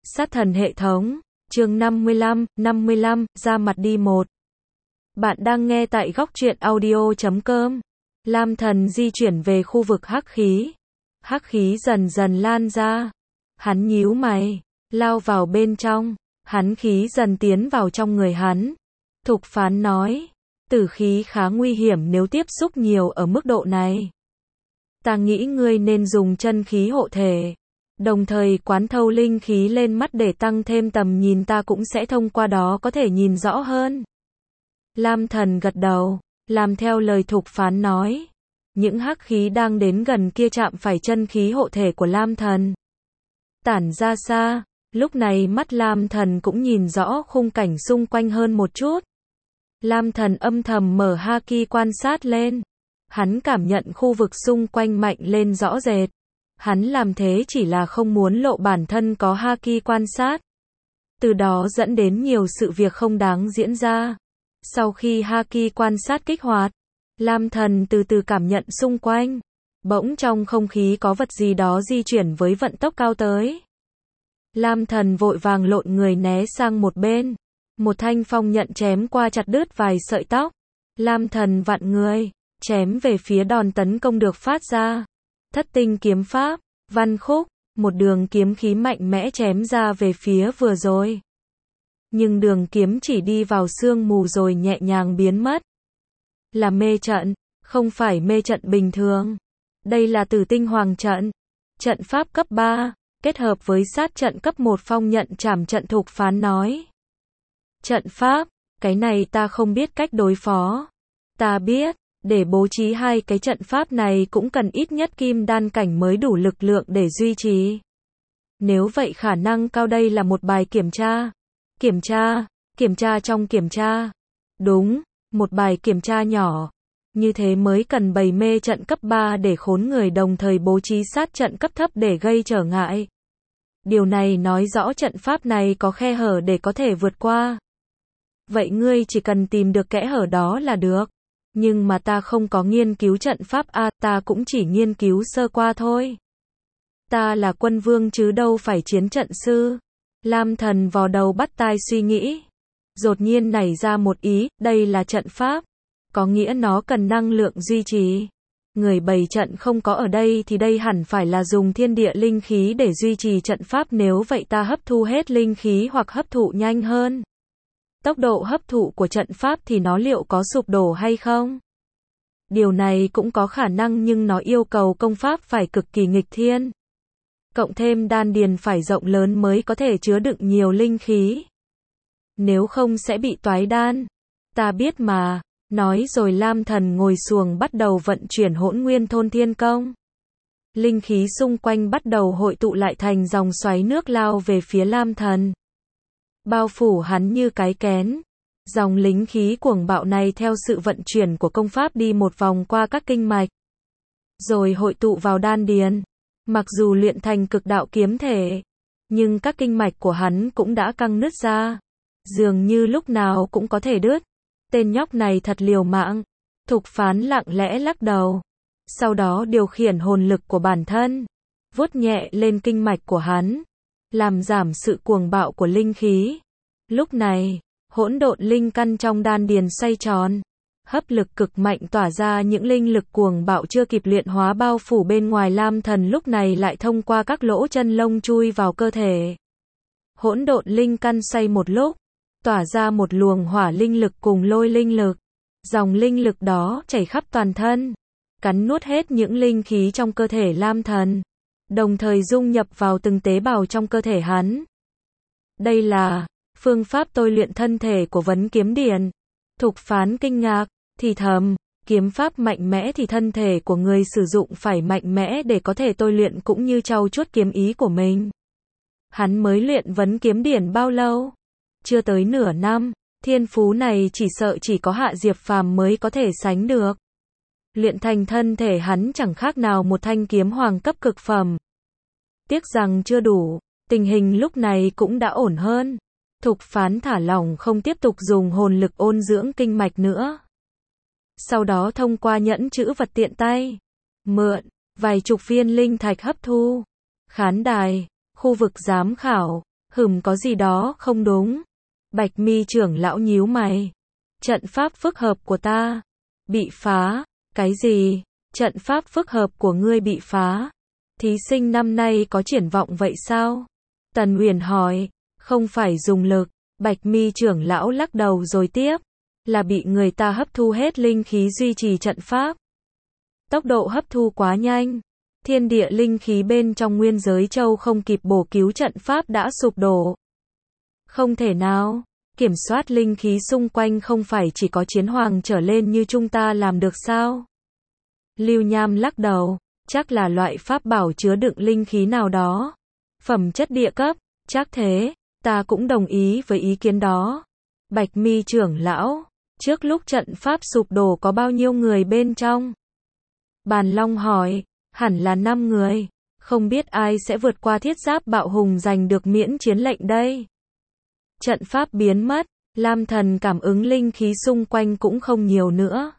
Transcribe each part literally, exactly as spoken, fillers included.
Sát thần hệ thống, chương năm mươi lăm, năm mươi lăm, ra mặt đi một. Bạn đang nghe tại góc truyện audio chấm com. Lam thần di chuyển về khu vực hắc khí. Hắc khí dần dần lan ra. Hắn nhíu mày, lao vào bên trong. Hắn khí dần tiến vào trong người hắn. Thục phán nói, tử khí khá nguy hiểm nếu tiếp xúc nhiều ở mức độ này. Ta nghĩ ngươi nên dùng chân khí hộ thể. Đồng thời quán thâu linh khí lên mắt để tăng thêm tầm nhìn, ta cũng sẽ thông qua đó có thể nhìn rõ hơn. Lam thần gật đầu, làm theo lời thục phán nói. Những hắc khí đang đến gần kia chạm phải chân khí hộ thể của Lam thần. Tản ra xa, lúc này mắt Lam thần cũng nhìn rõ khung cảnh xung quanh hơn một chút. Lam thần âm thầm mở haki quan sát lên. Hắn cảm nhận khu vực xung quanh mạnh lên rõ rệt. Hắn làm thế chỉ là không muốn lộ bản thân có haki quan sát. Từ đó dẫn đến nhiều sự việc không đáng diễn ra. Sau khi haki quan sát kích hoạt, Lam thần từ từ cảm nhận xung quanh. Bỗng trong không khí có vật gì đó di chuyển với vận tốc cao tới. Lam thần vội vàng lộn người né sang một bên. Một thanh phong nhận chém qua chặt đứt vài sợi tóc. Lam thần vặn người, chém về phía đòn tấn công được phát ra. Thất tinh kiếm pháp, văn khúc, một đường kiếm khí mạnh mẽ chém ra về phía vừa rồi. Nhưng đường kiếm chỉ đi vào sương mù rồi nhẹ nhàng biến mất. Là mê trận, không phải mê trận bình thường. Đây là Tử Tinh Hoàng trận. Trận pháp cấp ba, kết hợp với sát trận cấp một phong nhận trảm trận, thục phán nói. Trận pháp, cái này ta không biết cách đối phó. Ta biết. Để bố trí hai cái trận pháp này cũng cần ít nhất kim đan cảnh mới đủ lực lượng để duy trì. Nếu vậy khả năng cao đây là một bài kiểm tra. Kiểm tra, kiểm tra trong kiểm tra. Đúng, một bài kiểm tra nhỏ. Như thế mới cần bày mê trận cấp ba để khốn người, đồng thời bố trí sát trận cấp thấp để gây trở ngại. Điều này nói rõ trận pháp này có khe hở để có thể vượt qua. Vậy ngươi chỉ cần tìm được kẽ hở đó là được. Nhưng mà ta không có nghiên cứu trận pháp a, ta cũng chỉ nghiên cứu sơ qua thôi. Ta là quân vương chứ đâu phải chiến trận sư. Lam thần vò đầu bắt tai suy nghĩ. Đột nhiên nảy ra một ý, đây là trận pháp. Có nghĩa nó cần năng lượng duy trì. Người bày trận không có ở đây thì đây hẳn phải là dùng thiên địa linh khí để duy trì trận pháp, nếu vậy ta hấp thu hết linh khí hoặc hấp thụ nhanh hơn. Tốc độ hấp thụ của trận pháp thì nó liệu có sụp đổ hay không? Điều này cũng có khả năng, nhưng nó yêu cầu công pháp phải cực kỳ nghịch thiên. Cộng thêm đan điền phải rộng lớn mới có thể chứa đựng nhiều linh khí. Nếu không sẽ bị toái đan. Ta biết mà. Nói rồi Lam thần ngồi xuồng bắt đầu vận chuyển Hỗn Nguyên Thôn Thiên Công. Linh khí xung quanh bắt đầu hội tụ lại thành dòng xoáy nước lao về phía Lam thần. Bao phủ hắn như cái kén. Dòng linh khí cuồng bạo này theo sự vận chuyển của công pháp đi một vòng qua các kinh mạch. Rồi hội tụ vào đan điền. Mặc dù luyện thành cực đạo kiếm thể, nhưng các kinh mạch của hắn cũng đã căng nứt ra. Dường như lúc nào cũng có thể đứt. Tên nhóc này thật liều mạng. Thục phán lặng lẽ lắc đầu. Sau đó điều khiển hồn lực của bản thân. Vuốt nhẹ lên kinh mạch của hắn. Làm giảm sự cuồng bạo của linh khí. Lúc này, hỗn độn linh căn trong đan điền xoay tròn. Hấp lực cực mạnh tỏa ra những linh lực cuồng bạo chưa kịp luyện hóa bao phủ bên ngoài Lam thần, lúc này lại thông qua các lỗ chân lông chui vào cơ thể. Hỗn độn linh căn xoay một lúc, tỏa ra một luồng hỏa linh lực cùng lôi linh lực. Dòng linh lực đó chảy khắp toàn thân, cắn nuốt hết những linh khí trong cơ thể Lam thần, đồng thời dung nhập vào từng tế bào trong cơ thể hắn. Đây là phương pháp tôi luyện thân thể của Vấn Kiếm Điển. Thục phán kinh ngạc, thì thầm, kiếm pháp mạnh mẽ thì thân thể của người sử dụng phải mạnh mẽ để có thể tôi luyện cũng như trau chuốt kiếm ý của mình. Hắn mới luyện Vấn Kiếm Điển bao lâu? Chưa tới nửa năm, thiên phú này chỉ sợ chỉ có Hạ Diệp Phàm mới có thể sánh được. Luyện thành thân thể hắn chẳng khác nào một thanh kiếm hoàng cấp cực phẩm. Tiếc rằng chưa đủ, tình hình lúc này cũng đã ổn hơn. Thục phán thả lỏng không tiếp tục dùng hồn lực ôn dưỡng kinh mạch nữa. Sau đó thông qua nhẫn trữ vật tiện tay, mượn vài chục viên linh thạch hấp thu. Khán đài, khu vực giám khảo, Hừm, có gì đó không đúng. Bạch Mi trưởng lão nhíu mày. Trận pháp phức hợp của ta bị phá. Cái gì? Trận pháp phức hợp của ngươi bị phá? Thí sinh năm nay có triển vọng vậy sao? Tần Uyển hỏi. Không phải dùng lực. Bạch Mi trưởng lão lắc đầu rồi tiếp. Là bị người ta hấp thu hết linh khí duy trì trận pháp. Tốc độ hấp thu quá nhanh. Thiên địa linh khí bên trong nguyên giới châu không kịp bổ cứu trận pháp đã sụp đổ. Không thể nào. Kiểm soát linh khí xung quanh không phải chỉ có chiến hoàng trở lên như chúng ta làm được sao? Lưu Nham lắc đầu. Chắc là loại pháp bảo chứa đựng linh khí nào đó. Phẩm chất địa cấp. Chắc thế. Ta cũng đồng ý với ý kiến đó. Bạch Mi trưởng lão. Trước lúc trận pháp sụp đổ có bao nhiêu người bên trong? Bàn Long hỏi. Hẳn là năm người. Không biết ai sẽ vượt qua thiết giáp bạo hùng giành được miễn chiến lệnh đây. Trận pháp biến mất. Lam Thần cảm ứng linh khí xung quanh cũng không nhiều nữa.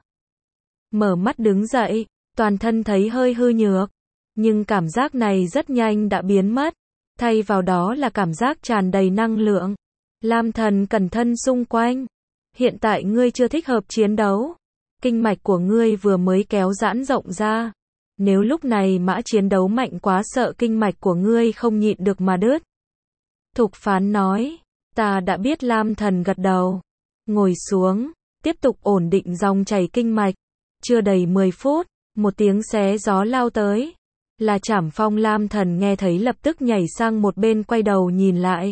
Mở mắt đứng dậy. Toàn thân thấy hơi hư nhược. Nhưng cảm giác này rất nhanh đã biến mất. Thay vào đó là cảm giác tràn đầy năng lượng. Lam Thần cẩn thân xung quanh. Hiện tại ngươi chưa thích hợp chiến đấu. Kinh mạch của ngươi vừa mới kéo giãn rộng ra. Nếu lúc này mã chiến đấu mạnh quá sợ kinh mạch của ngươi không nhịn được mà đứt. Thục Phán nói. Ta đã biết. Lam Thần gật đầu. Ngồi xuống. Tiếp tục ổn định dòng chảy kinh mạch. Chưa đầy mười phút. Một tiếng xé gió lao tới. Là Trảm Phong. Lam Thần nghe thấy lập tức nhảy sang một bên quay đầu nhìn lại.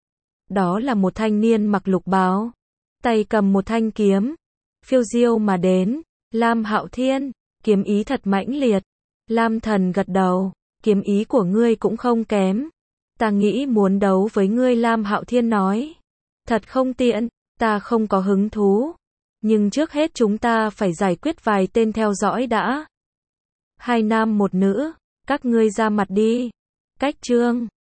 Đó là một thanh niên mặc lục bào. Tay cầm một thanh kiếm. Phiêu diêu mà đến. Lam Hạo Thiên. Kiếm ý thật mãnh liệt. Lam Thần gật đầu. Kiếm ý của ngươi cũng không kém. Ta nghĩ muốn đấu với ngươi. Lam Hạo Thiên nói. Thật không tiện. Ta không có hứng thú. Nhưng trước hết chúng ta phải giải quyết vài tên theo dõi đã. Hai nam một nữ. Các ngươi ra mặt đi. Cách chương